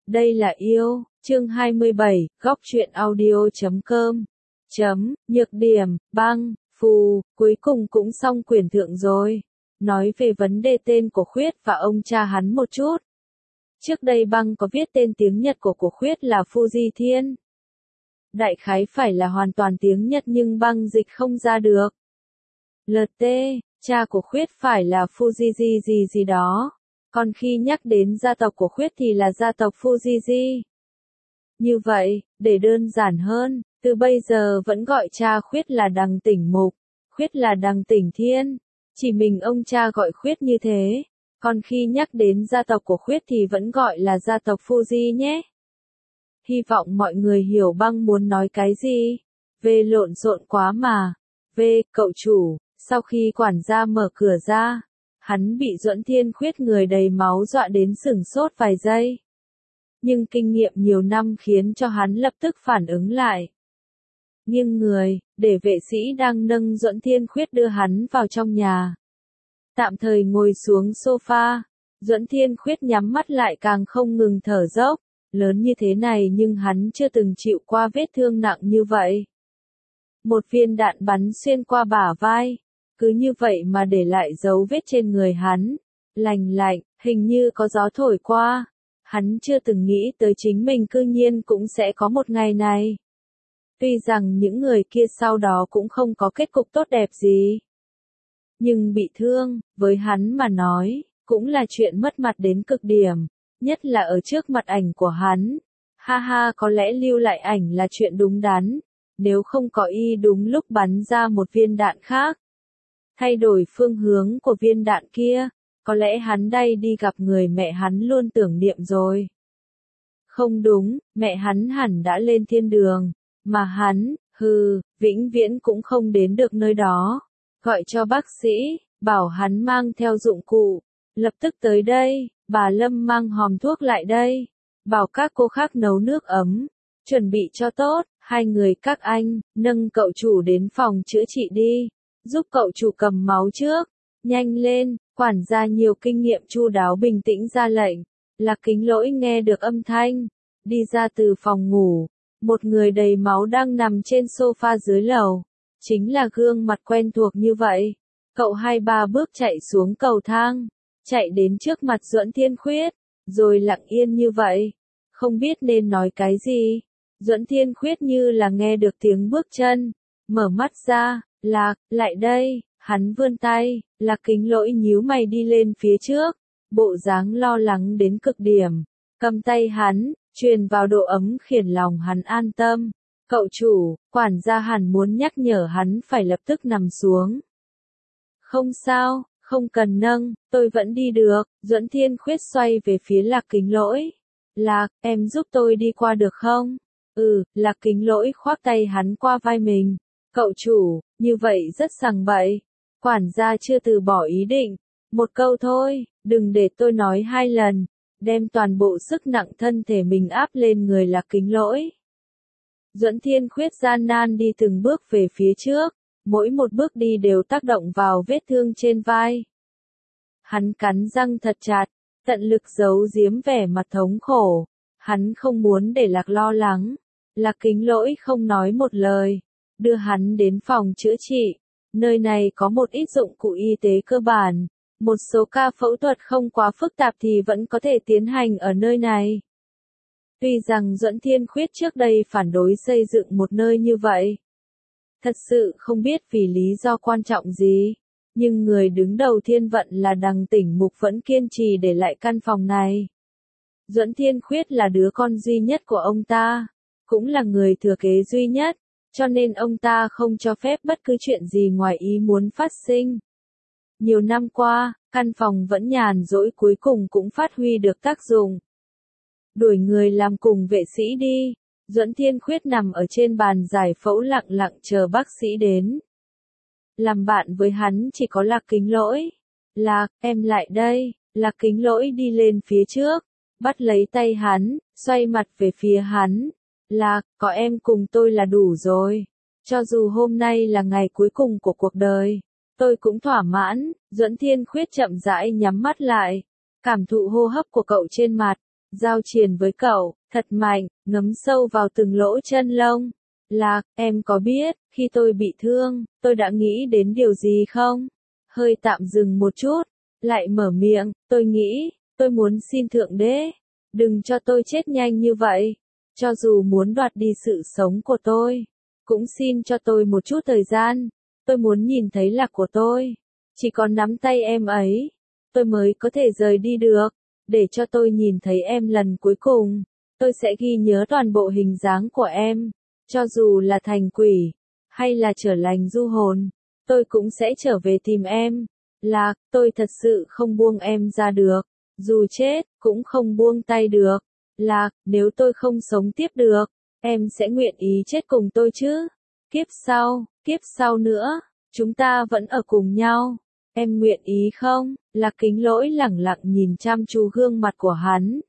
Đây là yêu, chương 27, góc truyện audio.com. Nhược điểm, băng, phù, cuối cùng cũng xong quyển thượng rồi. Nói về vấn đề tên của Khuyết và ông cha hắn một chút. Trước đây băng có viết tên tiếng Nhật của Khuyết là Fuji Thiên. Đại khái phải là hoàn toàn tiếng Nhật nhưng băng dịch không ra được. LT, cha của Khuyết phải là Fuji gì đó. Còn khi nhắc đến gia tộc của Khuyết thì là gia tộc Fuji. Như vậy, để đơn giản hơn, từ bây giờ vẫn gọi cha Khuyết là Đằng Tỉnh Mục, Khuyết là Đằng Tỉnh Thiên. Chỉ mình ông cha gọi Khuyết như thế. Còn khi nhắc đến gia tộc của Khuyết thì vẫn gọi là gia tộc Fuji nhé. Hy vọng mọi người hiểu băng muốn nói cái gì. Về lộn xộn quá mà. Về, cậu chủ, sau khi quản gia mở cửa ra, hắn bị Duẫn Thiên Khuyết người đầy máu dọa đến sửng sốt vài giây. Nhưng kinh nghiệm nhiều năm khiến cho hắn lập tức phản ứng lại. Nghiêng người, để vệ sĩ đang nâng Duẫn Thiên Khuyết đưa hắn vào trong nhà. Tạm thời ngồi xuống sofa, Duẫn Thiên Khuyết nhắm mắt lại càng không ngừng thở dốc. Lớn như thế này nhưng hắn chưa từng chịu qua vết thương nặng như vậy. Một viên đạn bắn xuyên qua bả vai, cứ như vậy mà để lại dấu vết trên người hắn. Lành lạnh, hình như có gió thổi qua. Hắn chưa từng nghĩ tới chính mình cư nhiên cũng sẽ có một ngày này. Tuy rằng những người kia sau đó cũng không có kết cục tốt đẹp gì. Nhưng bị thương, với hắn mà nói, cũng là chuyện mất mặt đến cực điểm. Nhất là ở trước mặt ảnh của hắn. Ha ha, có lẽ lưu lại ảnh là chuyện đúng đắn. Nếu không có y đúng lúc bắn ra một viên đạn khác. Thay đổi phương hướng của viên đạn kia. Có lẽ hắn đây đi gặp người mẹ hắn luôn tưởng niệm rồi. Không đúng, mẹ hắn hẳn đã lên thiên đường. Mà hắn, vĩnh viễn cũng không đến được nơi đó. Gọi cho bác sĩ, bảo hắn mang theo dụng cụ. Lập tức tới đây, bà Lâm mang hòm thuốc lại đây. Bảo các cô khác nấu nước ấm. Chuẩn bị cho tốt, hai người các anh, nâng cậu chủ đến phòng chữa trị đi. Giúp cậu chủ cầm máu trước. Nhanh lên, quản gia nhiều kinh nghiệm chu đáo bình tĩnh ra lệnh. Lạc Kính Lỗi nghe được âm thanh. Đi ra từ phòng ngủ. Một người đầy máu đang nằm trên sofa dưới lầu. Chính là gương mặt quen thuộc như vậy. Cậu 2-3 bước chạy xuống cầu thang. Chạy đến trước mặt Duẫn Thiên Khuyết. Rồi lặng yên như vậy. Không biết nên nói cái gì. Duẫn Thiên Khuyết như là nghe được tiếng bước chân. Mở mắt ra, Lạc, lại đây. Hắn vươn tay, Lạc Kính Lỗi nhíu mày đi lên phía trước. Bộ dáng lo lắng đến cực điểm. Cầm tay hắn, truyền vào độ ấm khiến lòng hắn an tâm. Cậu chủ, quản gia hẳn muốn nhắc nhở hắn phải lập tức nằm xuống. Không sao, không cần nâng, tôi vẫn đi được. Duẫn Thiên Khuyết xoay về phía Lạc Kính Lỗi. Lạc, em giúp tôi đi qua được không? Lạc Kính Lỗi khoác tay hắn qua vai mình. Cậu chủ, như vậy rất sằng bậy. Quản gia chưa từ bỏ ý định. Một câu thôi, đừng để tôi nói 2 lần. Đem toàn bộ sức nặng thân thể mình áp lên người Lạc Kính Lỗi. Duẫn Thiên Khuyết gian nan đi từng bước về phía trước. Mỗi một bước đi đều tác động vào vết thương trên vai. Hắn cắn răng thật chặt, tận lực giấu giếm vẻ mặt thống khổ. Hắn không muốn để Lạc lo lắng. Lạc Kính Lỗi không nói một lời. Đưa hắn đến phòng chữa trị. Nơi này có một ít dụng cụ y tế cơ bản. Một số ca phẫu thuật không quá phức tạp thì vẫn có thể tiến hành ở nơi này. Tuy rằng Duẫn Thiên Khuyết trước đây phản đối xây dựng một nơi như vậy. Thật sự không biết vì lý do quan trọng gì. Nhưng người đứng đầu Thiên Vận là Đằng Tỉnh Mục vẫn kiên trì để lại căn phòng này. Duẫn Thiên Khuyết là đứa con duy nhất của ông ta. Cũng là người thừa kế duy nhất. Cho nên ông ta không cho phép bất cứ chuyện gì ngoài ý muốn phát sinh. Nhiều năm qua, căn phòng vẫn nhàn rỗi cuối cùng cũng phát huy được tác dụng. Đuổi người làm cùng vệ sĩ đi. Duẫn Thiên Khuyết nằm ở trên bàn giải phẫu lặng lặng chờ bác sĩ đến. Làm bạn với hắn chỉ có Lạc Kính Lỗi. Lạc, em lại đây. Lạc Kính Lỗi đi lên phía trước. Bắt lấy tay hắn, xoay mặt về phía hắn. Lạc, có em cùng tôi là đủ rồi. Cho dù hôm nay là ngày cuối cùng của cuộc đời, tôi cũng thỏa mãn. Duẫn Thiên Khuyết chậm rãi nhắm mắt lại. Cảm thụ hô hấp của cậu trên mặt. Giao triền với cậu, thật mạnh, ngấm sâu vào từng lỗ chân lông. Lạc, em có biết, khi tôi bị thương, tôi đã nghĩ đến điều gì không? Hơi tạm dừng một chút, lại mở miệng, tôi nghĩ, tôi muốn xin Thượng Đế, đừng cho tôi chết nhanh như vậy. Cho dù muốn đoạt đi sự sống của tôi, cũng xin cho tôi một chút thời gian. Tôi muốn nhìn thấy Lạc của tôi. Chỉ còn nắm tay em ấy, tôi mới có thể rời đi được. Để cho tôi nhìn thấy em lần cuối cùng, tôi sẽ ghi nhớ toàn bộ hình dáng của em. Cho dù là thành quỷ, hay là trở lành du hồn, tôi cũng sẽ trở về tìm em. Lạc, tôi thật sự không buông em ra được. Dù chết, cũng không buông tay được. Lạc, nếu tôi không sống tiếp được, em sẽ nguyện ý chết cùng tôi chứ? Kiếp sau nữa, chúng ta vẫn ở cùng nhau. Em nguyện ý không? Lạc Kính Lỗi lẳng lặng nhìn chăm chú gương mặt của hắn.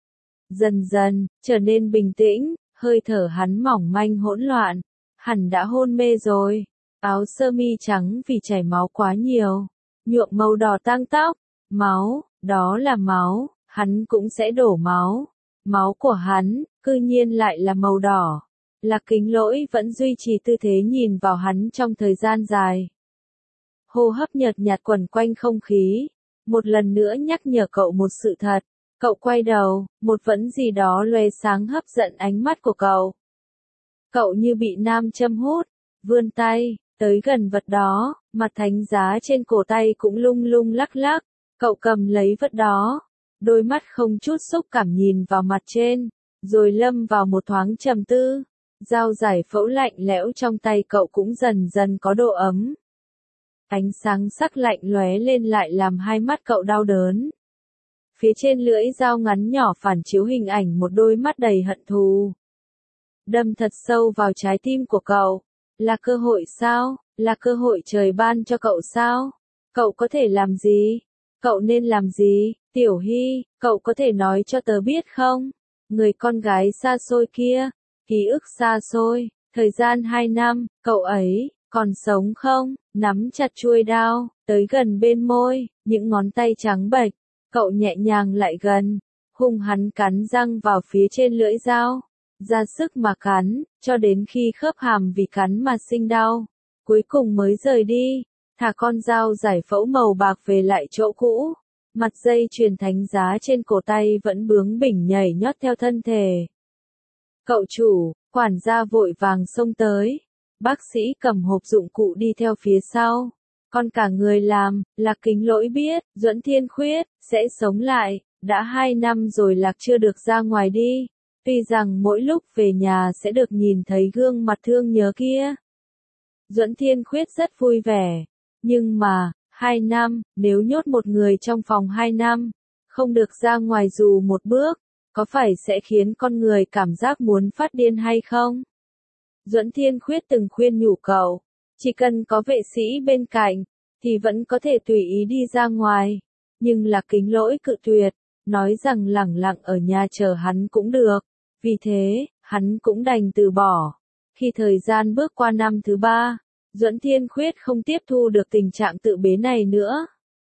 Dần dần, trở nên bình tĩnh, hơi thở hắn mỏng manh hỗn loạn. Hẳn đã hôn mê rồi. Áo sơ mi trắng vì chảy máu quá nhiều, nhuộm màu đỏ tang tóc. Máu, đó là máu, hắn cũng sẽ đổ máu. Máu của hắn, cư nhiên lại là màu đỏ. Lạc Kính Lỗi vẫn duy trì tư thế nhìn vào hắn trong thời gian dài. Hô hấp nhợt nhạt quẩn quanh không khí. Một lần nữa nhắc nhở cậu một sự thật. Cậu quay đầu, một vấn gì đó lóe sáng hấp dẫn ánh mắt của cậu. Cậu như bị nam châm hút, vươn tay, tới gần vật đó, mặt thánh giá trên cổ tay cũng lung lung lắc lắc. Cậu cầm lấy vật đó, đôi mắt không chút xúc cảm nhìn vào mặt trên, rồi lâm vào một thoáng trầm tư. Dao giải phẫu lạnh lẽo trong tay cậu cũng dần dần có độ ấm. Ánh sáng sắc lạnh lóe lên lại làm hai mắt cậu đau đớn. Phía trên lưỡi dao ngắn nhỏ phản chiếu hình ảnh một đôi mắt đầy hận thù. Đâm thật sâu vào trái tim của cậu. Là cơ hội sao? Là cơ hội trời ban cho cậu sao? Cậu có thể làm gì? Cậu nên làm gì? Tiểu Hy, cậu có thể nói cho tớ biết không? Người con gái xa xôi kia, ký ức xa xôi, thời gian 2 năm, cậu ấy, còn sống không? Nắm chặt chuôi đao, tới gần bên môi, những ngón tay trắng bệch, cậu nhẹ nhàng lại gần, hung hắn cắn răng vào phía trên lưỡi dao, ra sức mà cắn, cho đến khi khớp hàm vì cắn mà sinh đau, cuối cùng mới rời đi, thả con dao giải phẫu màu bạc về lại chỗ cũ. Mặt dây chuyền thánh giá trên cổ tay vẫn bướng bỉnh nhảy nhót theo thân thể. Cậu chủ, quản gia vội vàng xông tới. Bác sĩ cầm hộp dụng cụ đi theo phía sau. Còn cả người làm, Lạc Kính Lỗi biết, Duẫn Thiên Khuyết, sẽ sống lại. Đã 2 năm rồi Lạc chưa được ra ngoài đi. Tuy rằng mỗi lúc về nhà sẽ được nhìn thấy gương mặt thương nhớ kia. Duẫn Thiên Khuyết rất vui vẻ. Nhưng mà, 2 năm, nếu nhốt một người trong phòng 2 năm, không được ra ngoài dù một bước, có phải sẽ khiến con người cảm giác muốn phát điên hay không? Duẫn Thiên Khuyết từng khuyên nhủ cậu, chỉ cần có vệ sĩ bên cạnh, thì vẫn có thể tùy ý đi ra ngoài. Nhưng Lạc Kính Lỗi cự tuyệt, nói rằng lẳng lặng ở nhà chờ hắn cũng được. Vì thế, hắn cũng đành từ bỏ. Khi thời gian bước qua năm thứ 3, Duẫn Thiên Khuyết không tiếp thu được tình trạng tự bế này nữa.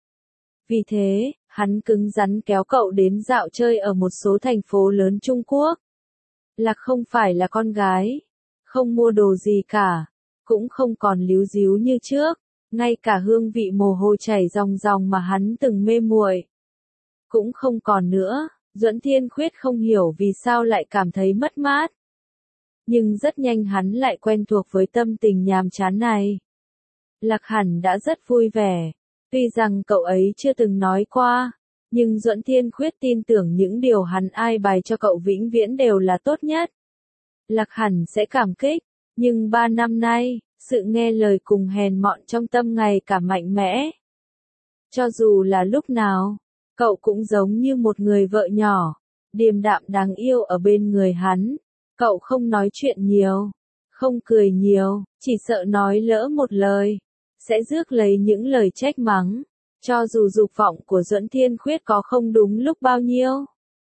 Vì thế, hắn cứng rắn kéo cậu đến dạo chơi ở một số thành phố lớn Trung Quốc. Lạc không phải là con gái, không mua đồ gì cả, cũng không còn líu ríu như trước, ngay cả hương vị mồ hôi chảy ròng ròng mà hắn từng mê muội cũng không còn nữa. Duẫn Thiên Khuyết không hiểu vì sao lại cảm thấy mất mát. Nhưng rất nhanh hắn lại quen thuộc với tâm tình nhàm chán này. Lạc hẳn đã rất vui vẻ. Tuy rằng cậu ấy chưa từng nói qua, nhưng Duẫn Thiên Khuyết tin tưởng những điều hắn ai bày cho cậu vĩnh viễn đều là tốt nhất. Lạc hẳn sẽ cảm kích, nhưng 3 năm nay, sự nghe lời cùng hèn mọn trong tâm ngày cả mạnh mẽ. Cho dù là lúc nào, cậu cũng giống như một người vợ nhỏ, điềm đạm đáng yêu ở bên người hắn. Cậu không nói chuyện nhiều, không cười nhiều, chỉ sợ nói lỡ một lời, sẽ rước lấy những lời trách mắng, cho dù dục vọng của Duẫn Thiên Khuyết có không đúng lúc bao nhiêu.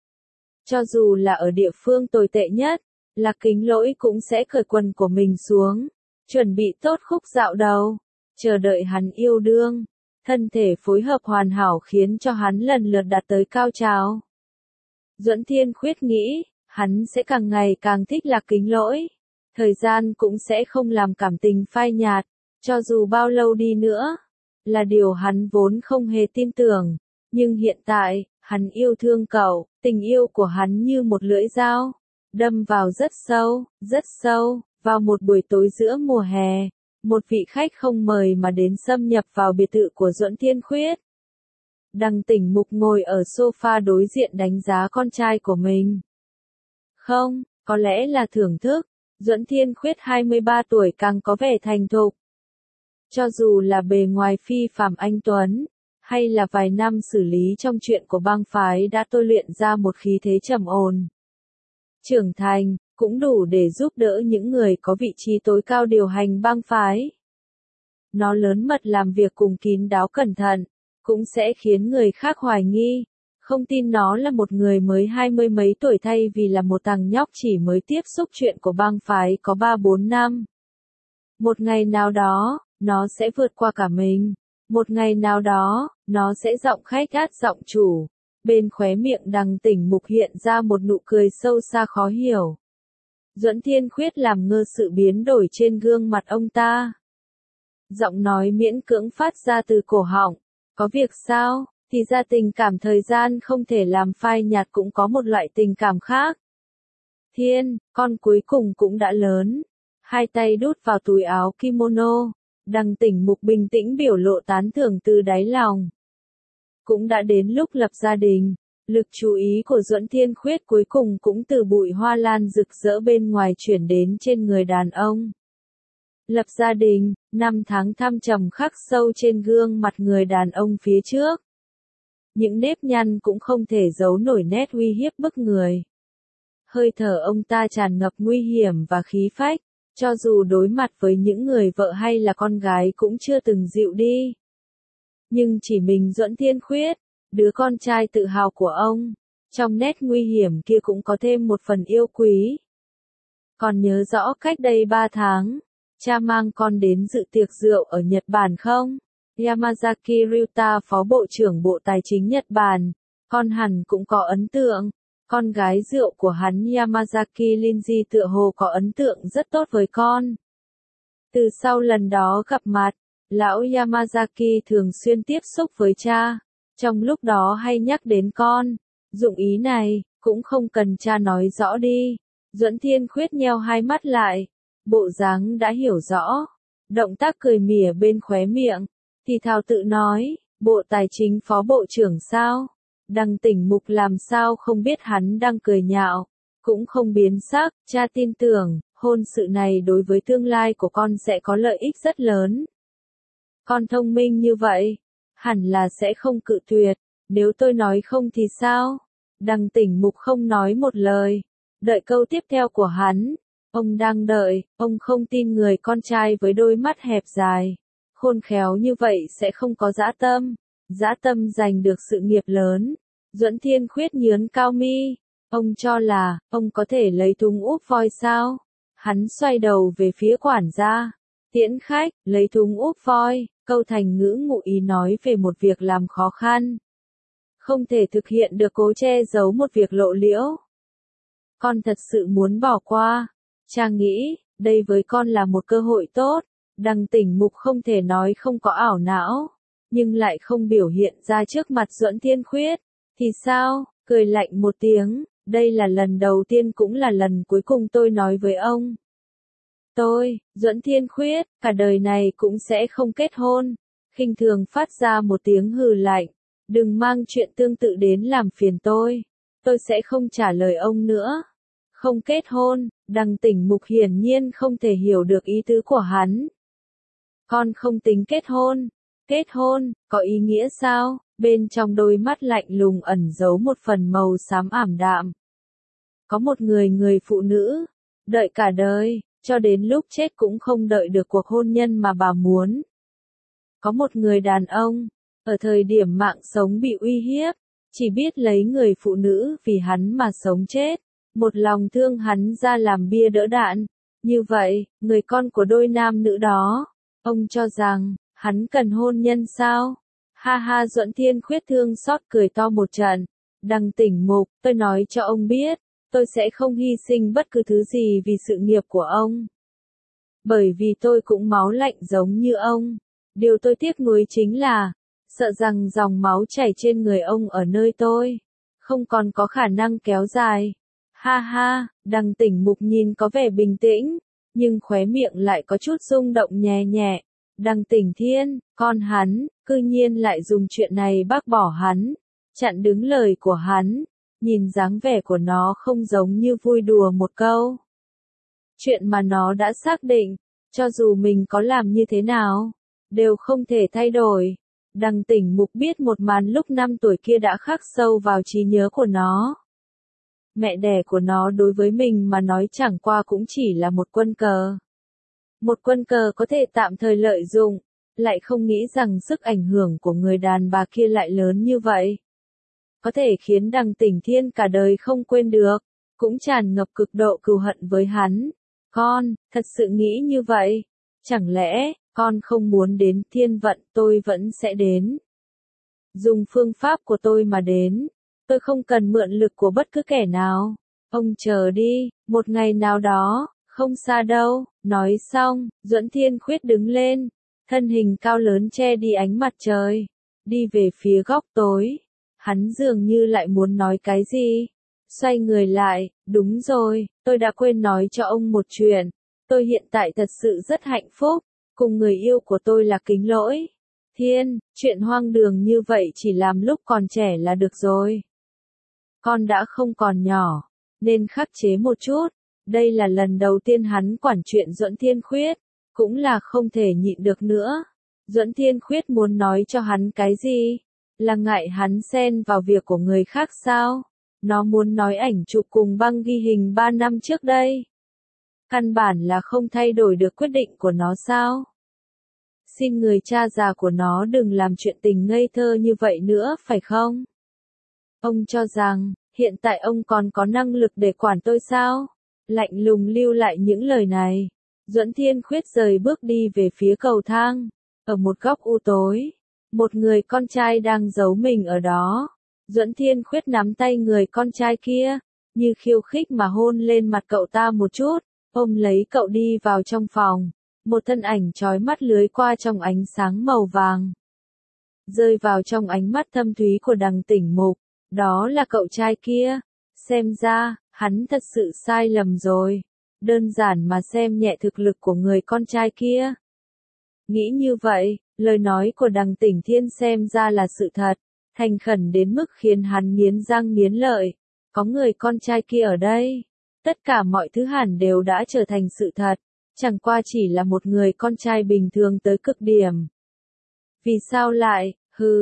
Cho dù là ở địa phương tồi tệ nhất, Lạc Kính Lỗi cũng sẽ cởi quần của mình xuống, chuẩn bị tốt khúc dạo đầu, chờ đợi hắn yêu đương. Thân thể phối hợp hoàn hảo khiến cho hắn lần lượt đạt tới cao trào. Duẫn Thiên Khuyết nghĩ, hắn sẽ càng ngày càng thích Lạc Kính Lỗi. Thời gian cũng sẽ không làm cảm tình phai nhạt, cho dù bao lâu đi nữa, là điều hắn vốn không hề tin tưởng. Nhưng hiện tại, hắn yêu thương cậu, tình yêu của hắn như một lưỡi dao, đâm vào rất sâu, vào một buổi tối giữa mùa hè. Một vị khách không mời mà đến xâm nhập vào biệt thự của Duẫn Thiên Khuyết. Đằng Tỉnh Mục ngồi ở sofa đối diện đánh giá con trai của mình. Không, có lẽ là thưởng thức, Duẫn Thiên Khuyết 23 tuổi càng có vẻ thành thục. Cho dù là bề ngoài phi phàm anh tuấn, hay là vài năm xử lý trong chuyện của bang phái đã tôi luyện ra một khí thế trầm ổn. Trưởng thành, cũng đủ để giúp đỡ những người có vị trí tối cao điều hành bang phái. Nó lớn mật làm việc cùng kín đáo cẩn thận, cũng sẽ khiến người khác hoài nghi, không tin nó là một người mới 20 mấy tuổi thay vì là một thằng nhóc chỉ mới tiếp xúc chuyện của bang phái có 3-4 năm. Một ngày nào đó, nó sẽ vượt qua cả mình. Một ngày nào đó, nó sẽ giọng khách gát giọng chủ. Bên khóe miệng Đằng Tỉnh Mục hiện ra một nụ cười sâu xa khó hiểu. Duẫn Thiên Khuyết làm ngơ sự biến đổi trên gương mặt ông ta. Giọng nói miễn cưỡng phát ra từ cổ họng. Có việc sao? Thì ra tình cảm thời gian không thể làm phai nhạt, cũng có một loại tình cảm khác. Thiên, con cuối cùng cũng đã lớn. Hai tay đút vào túi áo kimono. Đằng Tỉnh Mục bình tĩnh biểu lộ tán thưởng từ đáy lòng. Cũng đã đến lúc lập gia đình. Lực chú ý của Duẫn Thiên Khuyết cuối cùng cũng từ bụi hoa lan rực rỡ bên ngoài chuyển đến trên người đàn ông. Lập gia đình, 5 tháng thăng trầm khắc sâu trên gương mặt người đàn ông phía trước. Những nếp nhăn cũng không thể giấu nổi nét uy hiếp bức người. Hơi thở ông ta tràn ngập nguy hiểm và khí phách, cho dù đối mặt với những người vợ hay là con gái cũng chưa từng dịu đi. Nhưng chỉ mình Duẫn Thiên Khuyết, đứa con trai tự hào của ông, trong nét nguy hiểm kia cũng có thêm một phần yêu quý. Còn nhớ rõ cách đây 3 tháng, cha mang con đến dự tiệc rượu ở Nhật Bản không? Yamazaki Ryuta, Phó Bộ trưởng Bộ Tài chính Nhật Bản, con hẳn cũng có ấn tượng. Con gái rượu của hắn Yamazaki Linji tựa hồ có ấn tượng rất tốt với con. Từ sau lần đó gặp mặt, lão Yamazaki thường xuyên tiếp xúc với cha. Trong lúc đó hay nhắc đến con. Dụng ý này, cũng không cần cha nói rõ đi. Duẫn Thiên Khuyết nheo hai mắt lại. Bộ dáng đã hiểu rõ. Động tác cười mỉa bên khóe miệng. Thì thào tự nói, Bộ Tài chính Phó Bộ trưởng sao? Đằng Tỉnh Mục làm sao không biết hắn đang cười nhạo. Cũng không biến sắc, cha tin tưởng, hôn sự này đối với tương lai của con sẽ có lợi ích rất lớn. Con thông minh như vậy, hẳn là sẽ không cự tuyệt. Nếu tôi nói không thì sao? Đằng Tỉnh Mục không nói một lời. Đợi câu tiếp theo của hắn. Ông đang đợi, ông không tin người con trai với đôi mắt hẹp dài, khôn khéo như vậy sẽ không có dã tâm. Dã tâm giành được sự nghiệp lớn. Duẫn Thiên Khuyết nhướng cao mi. Ông cho là, ông có thể lấy thúng úp voi sao? Hắn xoay đầu về phía quản gia. Tiễn khách, lấy thúng úp voi, câu thành ngữ ngụ ý nói về một việc làm khó khăn. Không thể thực hiện được, cố che giấu một việc lộ liễu. Con thật sự muốn bỏ qua. Cha nghĩ, đây với con là một cơ hội tốt. Đằng Tỉnh Mục không thể nói không có ảo não, nhưng lại không biểu hiện ra trước mặt Duẫn Thiên Khuyết. Thì sao? Cười lạnh một tiếng, đây là lần đầu tiên cũng là lần cuối cùng tôi nói với ông. Tôi, Duẫn Thiên Khuyết, cả đời này cũng sẽ không kết hôn. Khinh thường phát ra một tiếng hừ lạnh. Đừng mang chuyện tương tự đến làm phiền tôi. Tôi sẽ không trả lời ông nữa. Không kết hôn, Đằng Tỉnh Mục hiển nhiên không thể hiểu được ý tứ của hắn. Con không tính kết hôn. Kết hôn, có ý nghĩa sao? Bên trong đôi mắt lạnh lùng ẩn giấu một phần màu xám ảm đạm. Có một người phụ nữ, đợi cả đời, cho đến lúc chết cũng không đợi được cuộc hôn nhân mà bà muốn. Có một người đàn ông, ở thời điểm mạng sống bị uy hiếp, chỉ biết lấy người phụ nữ vì hắn mà sống chết, một lòng thương hắn ra làm bia đỡ đạn. Như vậy, người con của đôi nam nữ đó, ông cho rằng, hắn cần hôn nhân sao? Ha ha, Duẫn Thiên Khuyết thương xót cười to một trận. Đăng Tỉnh Mục, tôi nói cho ông biết, tôi sẽ không hy sinh bất cứ thứ gì vì sự nghiệp của ông. Bởi vì tôi cũng máu lạnh giống như ông. Điều tôi tiếc nuối chính là, sợ rằng dòng máu chảy trên người ông ở nơi tôi, không còn có khả năng kéo dài. Ha ha, Đăng Tỉnh Mục nhìn có vẻ bình tĩnh, nhưng khóe miệng lại có chút rung động nhẹ nhẹ. Đăng Tỉnh Thiên, con hắn, cư nhiên lại dùng chuyện này bác bỏ hắn, chặn đứng lời của hắn, nhìn dáng vẻ của nó không giống như vui đùa một câu. Chuyện mà nó đã xác định, cho dù mình có làm như thế nào, đều không thể thay đổi. Đăng Tỉnh Mục biết một màn lúc 5 tuổi kia đã khắc sâu vào trí nhớ của nó. Mẹ đẻ của nó đối với mình mà nói chẳng qua cũng chỉ là một quân cờ. Một quân cờ có thể tạm thời lợi dụng, lại không nghĩ rằng sức ảnh hưởng của người đàn bà kia lại lớn như vậy. Có thể khiến Đăng Tỉnh Thiên cả đời không quên được, cũng tràn ngập cực độ cừu hận với hắn. Con, thật sự nghĩ như vậy? Chẳng lẽ, con không muốn đến thiên vận, tôi vẫn sẽ đến. Dùng phương pháp của tôi mà đến. Tôi không cần mượn lực của bất cứ kẻ nào. Ông chờ đi, một ngày nào đó, không xa đâu. Nói xong, Duẫn Thiên Khuyết đứng lên, thân hình cao lớn che đi ánh mặt trời, đi về phía góc tối. Hắn dường như lại muốn nói cái gì. Xoay người lại, đúng rồi, tôi đã quên nói cho ông một chuyện. Tôi hiện tại thật sự rất hạnh phúc, cùng người yêu của tôi là Kính Lỗi. Thiên, chuyện hoang đường như vậy chỉ làm lúc còn trẻ là được rồi. Con đã không còn nhỏ, nên khắc chế một chút. Đây là lần đầu tiên hắn quản chuyện Duẫn Thiên Khuyết, cũng là không thể nhịn được nữa. Duẫn Thiên Khuyết muốn nói cho hắn cái gì? Là ngại hắn xen vào việc của người khác sao? Nó muốn nói ảnh chụp cùng băng ghi hình 3 năm trước đây. Căn bản là không thay đổi được quyết định của nó sao? Xin người cha già của nó đừng làm chuyện tình ngây thơ như vậy nữa, phải không? Ông cho rằng, hiện tại ông còn có năng lực để quản tôi sao? Lạnh lùng lưu lại những lời này. Duẫn Thiên Khuyết rời bước đi về phía cầu thang. Ở một góc u tối, một người con trai đang giấu mình ở đó. Duẫn Thiên Khuyết nắm tay người con trai kia, như khiêu khích mà hôn lên mặt cậu ta một chút, ôm lấy cậu đi vào trong phòng. Một thân ảnh chói mắt lướt qua trong ánh sáng màu vàng, rơi vào trong ánh mắt thâm thúy của Đăng Tỉnh Mục. Đó là cậu trai kia. Xem ra, hắn thật sự sai lầm rồi. Đơn giản mà xem nhẹ thực lực của người con trai kia. Nghĩ như vậy, lời nói của Đăng Tỉnh Thiên xem ra là sự thật, thành khẩn đến mức khiến hắn nghiến răng nghiến lợi. Có người con trai kia ở đây. Tất cả mọi thứ hẳn đều đã trở thành sự thật, chẳng qua chỉ là một người con trai bình thường tới cực điểm. Vì sao lại,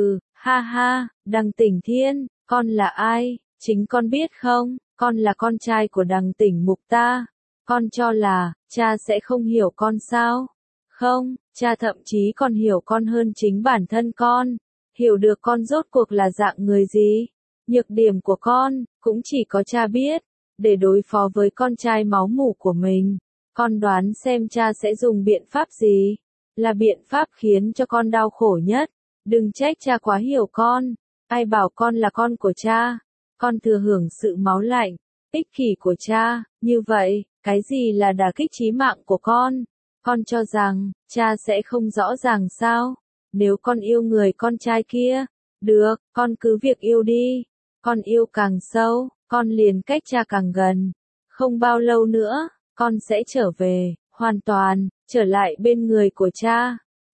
ha ha, Đăng Tỉnh Thiên, con là ai, chính con biết không, con là con trai của Đăng Tỉnh Mục ta. Con cho là, cha sẽ không hiểu con sao? Không, cha thậm chí còn hiểu con hơn chính bản thân con. Hiểu được con rốt cuộc là dạng người gì. Nhược điểm của con, cũng chỉ có cha biết. Để đối phó với con trai máu mủ của mình, con đoán xem cha sẽ dùng biện pháp gì? Là biện pháp khiến cho con đau khổ nhất. Đừng trách cha quá hiểu con. Ai bảo con là con của cha? Con thừa hưởng sự máu lạnh, ích kỷ của cha. Như vậy, cái gì là đả kích chí mạng của con? Con cho rằng, cha sẽ không rõ ràng sao? Nếu con yêu người con trai kia, được, con cứ việc yêu đi. Con yêu càng sâu, con liền cách cha càng gần. Không bao lâu nữa, con sẽ trở về, hoàn toàn, trở lại bên người của cha.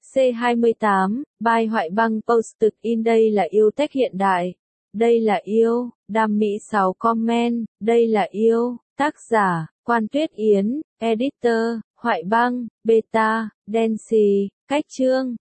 C28, bài Hoại Băng Post in. Đây là yêu tech hiện đại. Đây là yêu, Đam Mỹ 6 comment. Đây là yêu, tác giả, Quan Tuyết Yến, editor, Hoại Băng, beta, Dancy, cách chương.